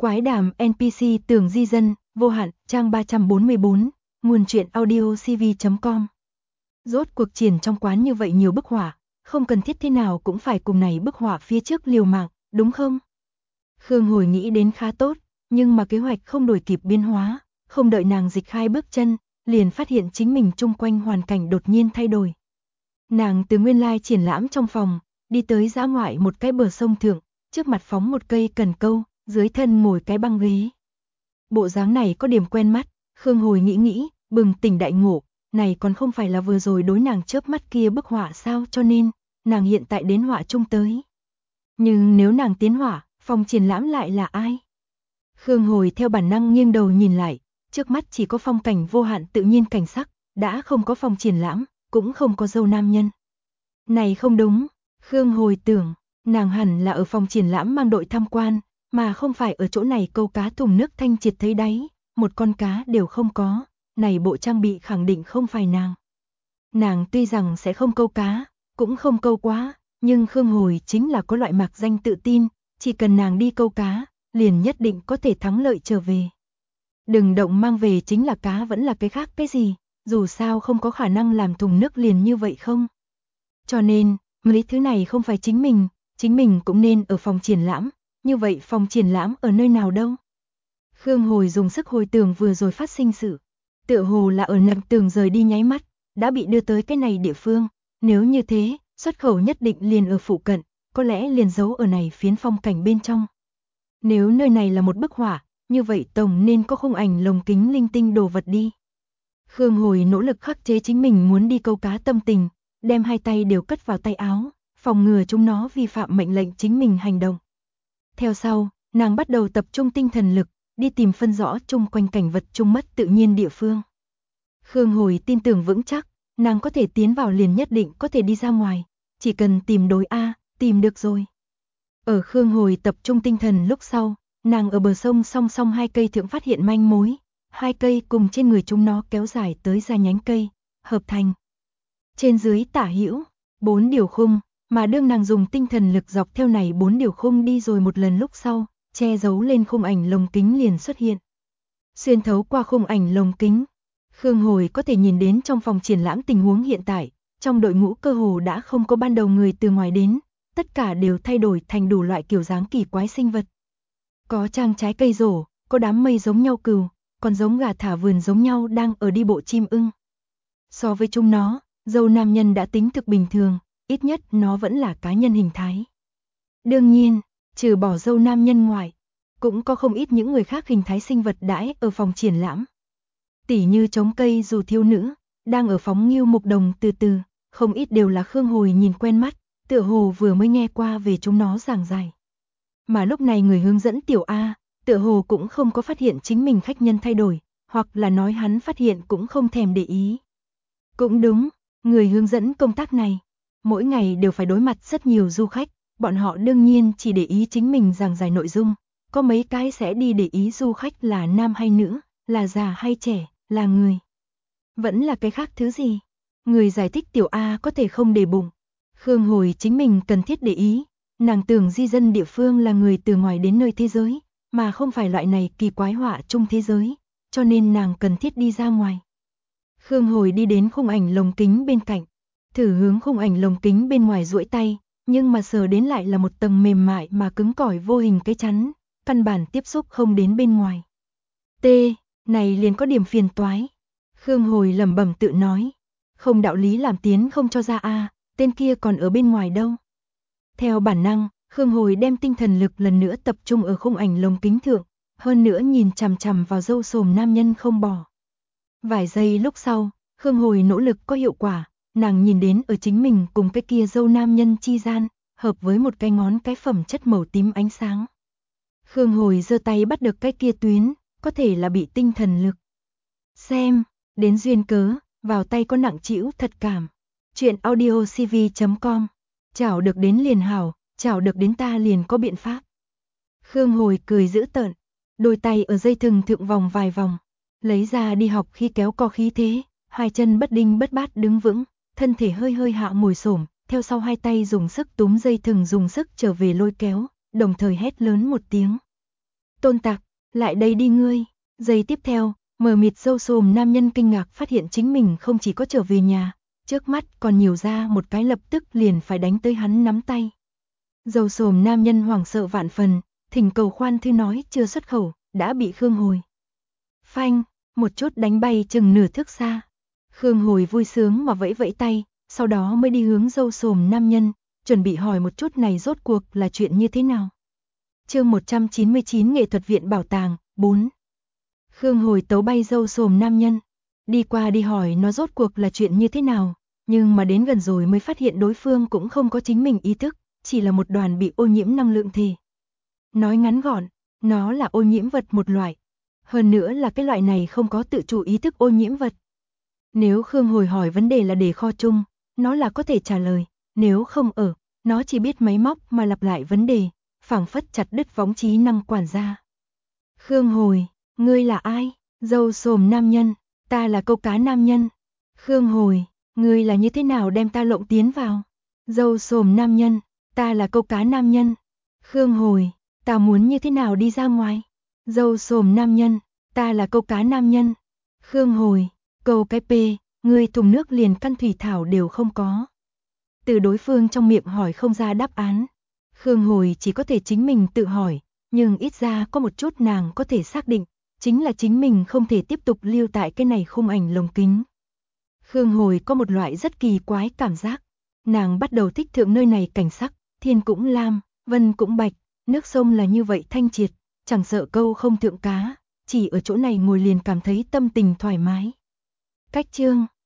Quái đàm NPC Tường Di Dân, vô hạn, trang 344, nguồn truyện audio cv.com. Rốt cuộc triển trong quán như vậy nhiều bức họa, không cần thiết thế nào cũng phải cùng này bức họa phía trước liều mạng, đúng không? Khương Hồi nghĩ đến khá tốt, nhưng mà kế hoạch không đổi kịp biến hóa, không đợi nàng dịch 2 bước chân, liền phát hiện chính mình chung quanh hoàn cảnh đột nhiên thay đổi. Nàng từ nguyên lai triển lãm trong phòng, đi tới dã ngoại một cái bờ sông thượng, trước mặt phóng một cây cần câu, dưới thân ngồi cái băng ghế. Bộ dáng này có điểm quen mắt, Khương Hồi nghĩ, bừng tỉnh đại ngộ, này còn không phải là vừa rồi đối nàng chớp mắt kia bức họa sao, cho nên nàng hiện tại đến họa chung tới. Nhưng nếu nàng tiến họa, phòng triển lãm lại là ai? Khương Hồi theo bản năng nghiêng đầu nhìn lại, trước mắt chỉ có phong cảnh vô hạn tự nhiên cảnh sắc, đã không có phòng triển lãm, cũng không có dâu nam nhân. Này không đúng, Khương Hồi tưởng, nàng hẳn là ở phòng triển lãm mang đội tham quan, mà không phải ở chỗ này câu cá thùng nước thanh triệt thấy đáy, một con cá đều không có, này bộ trang bị khẳng định không phải nàng. Nàng tuy rằng sẽ không câu cá, cũng không câu quá, nhưng Khương Hồi chính là có loại mạc danh tự tin, chỉ cần nàng đi câu cá, liền nhất định có thể thắng lợi trở về. Đừng động mang về chính là cá vẫn là cái khác cái gì, dù sao không có khả năng làm thùng nước liền như vậy không. Cho nên, mấy thứ này không phải chính mình cũng nên ở phòng triển lãm, như vậy phòng triển lãm ở nơi nào đâu? Khương Hồi dùng sức hồi tưởng vừa rồi phát sinh sự, tựa hồ là ở nằm tường rời đi nháy mắt, đã bị đưa tới cái này địa phương, nếu như thế, xuất khẩu nhất định liền ở phụ cận, có lẽ liền giấu ở này phiến phong cảnh bên trong. Nếu nơi này là một bức họa, như vậy tổng nên có khung ảnh lồng kính linh tinh đồ vật đi. Khương Hồi nỗ lực khắc chế chính mình muốn đi câu cá tâm tình, đem hai tay đều cất vào tay áo, phòng ngừa chúng nó vi phạm mệnh lệnh chính mình hành động. Theo sau, nàng bắt đầu tập trung tinh thần lực, đi tìm phân rõ chung quanh cảnh vật chung mất tự nhiên địa phương. Khương Hồi tin tưởng vững chắc, nàng có thể tiến vào liền nhất định có thể đi ra ngoài, chỉ cần tìm đối tìm được rồi. Ở Khương Hồi tập trung tinh thần lúc sau, nàng ở bờ sông song song hai cây thượng phát hiện manh mối, hai cây cùng trên người chúng nó kéo dài tới ra nhánh cây, hợp thành. Trên dưới tả hữu, 4 điều khung, mà đương nàng dùng tinh thần lực dọc theo này 4 điều khung đi rồi một lần lúc sau, che giấu lên khung ảnh lồng kính liền xuất hiện. Xuyên thấu qua khung ảnh lồng kính, Khương Hồi có thể nhìn đến trong phòng triển lãm tình huống hiện tại, trong đội ngũ cơ hồ đã không có ban đầu người từ ngoài đến, tất cả đều thay đổi thành đủ loại kiểu dáng kỳ quái sinh vật. Có trang trái cây rổ, có đám mây giống nhau cừu, còn giống gà thả vườn giống nhau đang ở đi bộ chim ưng. So với chúng nó, dâu nam nhân đã tính thực bình thường, ít nhất nó vẫn là cá nhân hình thái. Đương nhiên, trừ bỏ dâu nam nhân ngoài, cũng có không ít những người khác hình thái sinh vật đãi ở phòng triển lãm. Tỉ như trống cây dù thiếu nữ, đang ở phóng nghiêu mục đồng từ từ, không ít đều là Khương Hồi nhìn quen mắt, tựa hồ vừa mới nghe qua về chúng nó giảng giải. Mà lúc này người hướng dẫn tiểu A, tựa hồ cũng không có phát hiện chính mình khách nhân thay đổi, hoặc là nói hắn phát hiện cũng không thèm để ý. Cũng đúng, người hướng dẫn công tác này, mỗi ngày đều phải đối mặt rất nhiều du khách, bọn họ đương nhiên chỉ để ý chính mình giảng giải nội dung, có mấy cái sẽ đi để ý du khách là nam hay nữ, là già hay trẻ, là người. Vẫn là cái khác thứ gì? Người giải thích tiểu A có thể không để bụng. Khương Hồi chính mình cần thiết để ý, nàng tưởng di dân địa phương là người từ ngoài đến nơi thế giới, mà không phải loại này kỳ quái họa chung thế giới, cho nên nàng cần thiết đi ra ngoài. Khương Hồi đi đến khung ảnh lồng kính bên cạnh, thử hướng khung ảnh lồng kính bên ngoài duỗi tay, nhưng mà sờ đến lại là một tầng mềm mại mà cứng cỏi vô hình cái chắn, căn bản tiếp xúc không đến bên ngoài. Này liền có điểm phiền toái. Khương Hồi lẩm bẩm tự nói, không đạo lý làm tiến không cho ra tên kia còn ở bên ngoài đâu. Theo bản năng, Khương Hồi đem tinh thần lực lần nữa tập trung ở khung ảnh lồng kính thượng, hơn nữa nhìn chằm chằm vào râu xồm nam nhân không bỏ. Vài giây lúc sau, Khương Hồi nỗ lực có hiệu quả, nàng nhìn đến ở chính mình cùng cái kia râu nam nhân chi gian, hợp với một cái ngón cái phẩm chất màu tím ánh sáng. Khương Hồi giơ tay bắt được cái kia tuyến, có thể là bị tinh thần lực. Xem, đến duyên cớ, vào tay có nặng trĩu thật cảm. Chuyện audio cv.com. Chảo được đến liền hảo, chảo được đến ta liền có biện pháp. Khương Hồi cười dữ tợn, đôi tay ở dây thừng thượng vòng vài vòng, lấy ra đi học khi kéo co khí thế, hai chân bất đinh bất bát đứng vững, thân thể hơi hơi hạ ngồi xổm, theo sau hai tay dùng sức túm dây thừng dùng sức trở về lôi kéo, đồng thời hét lớn một tiếng. Tôn Tạc, lại đây đi ngươi. Giây tiếp theo, mờ mịt râu xồm nam nhân kinh ngạc phát hiện chính mình không chỉ có trở về nhà, trước mắt còn nhiều ra một cái lập tức liền phải đánh tới hắn nắm tay. Râu xồm nam nhân hoảng sợ vạn phần, thỉnh cầu khoan thư nói chưa xuất khẩu, đã bị Khương Hồi. Phanh, một chút đánh bay chừng nửa thước xa. Khương Hồi vui sướng mà vẫy vẫy tay, sau đó mới đi hướng râu xồm nam nhân, chuẩn bị hỏi một chút này rốt cuộc là chuyện như thế nào. Chương 199 Nghệ thuật viện bảo tàng, 4. Khương Hồi tấu bay râu xồm nam nhân, đi qua đi hỏi nó rốt cuộc là chuyện như thế nào, nhưng mà đến gần rồi mới phát hiện đối phương cũng không có chính mình ý thức, chỉ là một đoàn bị ô nhiễm năng lượng thể. Nói ngắn gọn, nó là ô nhiễm vật một loại, hơn nữa là cái loại này không có tự chủ ý thức ô nhiễm vật. Nếu Khương Hồi hỏi vấn đề là đề kho chung, nó là có thể trả lời, nếu không ở, nó chỉ biết máy móc mà lặp lại vấn đề, phảng phất chặt đứt võng trí năng quản gia. Khương Hồi, ngươi là ai? Râu xồm nam nhân, ta là câu cá nam nhân. Khương Hồi, ngươi là như thế nào đem ta lộng tiến vào? Râu xồm nam nhân, ta là câu cá nam nhân. Khương Hồi, ta muốn như thế nào đi ra ngoài? Râu xồm nam nhân, ta là câu cá nam nhân. Khương Hồi, câu cái p, ngươi thùng nước liền căn thủy thảo đều không có. Từ đối phương trong miệng hỏi không ra đáp án. Khương Hồi chỉ có thể chính mình tự hỏi, nhưng ít ra có một chút nàng có thể xác định, chính là chính mình không thể tiếp tục lưu tại cái này khung ảnh lồng kính. Khương Hồi có một loại rất kỳ quái cảm giác, nàng bắt đầu thích thượng nơi này cảnh sắc, thiên cũng lam, vân cũng bạch, nước sông là như vậy thanh triệt, chẳng sợ câu không thượng cá, chỉ ở chỗ này ngồi liền cảm thấy tâm tình thoải mái. Cách chương